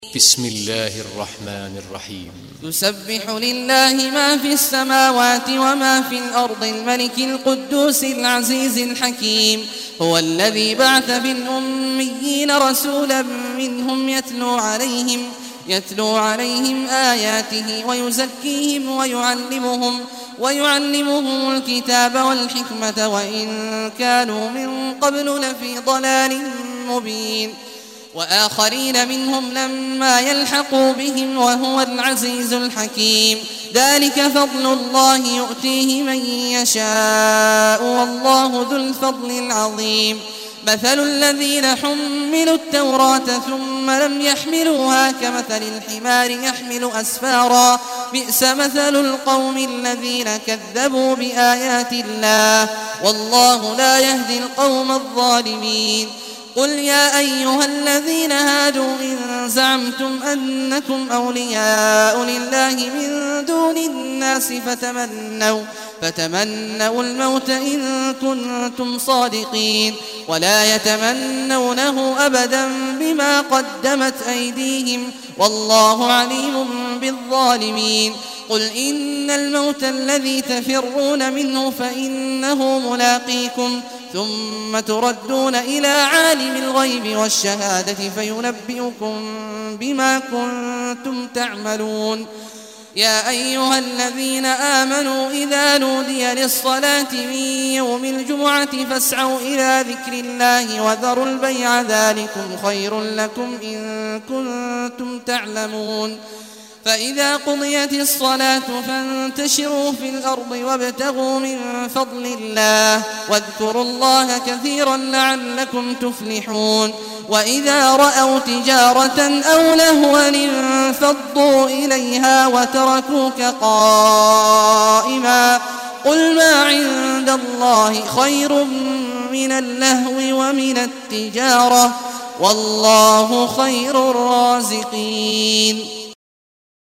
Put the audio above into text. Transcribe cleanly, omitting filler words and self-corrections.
بسم الله الرحمن الرحيم. يسبح لله ما في السماوات وما في الأرض الملك القدوس العزيز الحكيم. هو الذي بعث بالأميين رسولا منهم يتلو عليهم آياته ويزكيهم ويعلمهم الكتاب والحكمة وإن كانوا من قبل لفي ضلال مبين، وآخرين منهم لما يلحقوا بهم وهو العزيز الحكيم. ذلك فضل الله يؤتيه من يشاء والله ذو الفضل العظيم. مثل الذين حملوا التوراة ثم لم يحملوها كمثل الحمار يحمل أسفارا، بئس مثل القوم الذين كذبوا بآيات الله والله لا يهدي القوم الظالمين. قل يا أيها الذين هادوا إن زعمتم أنكم أولياء لله من دون الناس فتمنوا الموت إن كنتم صادقين، ولا يتمنونه أبدا بما قدمت أيديهم والله عليم بالظالمين. قل إن الموت الذي تفرون منه فإنه ملاقيكم ثم تردون إلى عالم الغيب والشهادة فينبئكم بما كنتم تعملون. يا أيها الذين آمنوا إذا نودي للصلاة من يوم الجمعة فاسعوا إلى ذكر الله وذروا البيع ذلكم خير لكم إن كنتم تعلمون. فإذا قضيت الصلاة فانتشروا في الأرض وابتغوا من فضل الله واذكروا الله كثيرا لعلكم تفلحون. وإذا رأوا تجارة أو لهوا انفضوا إليها وتركوك قائما. قل ما عند الله خير من اللهو ومن التجارة والله خير الرازقين.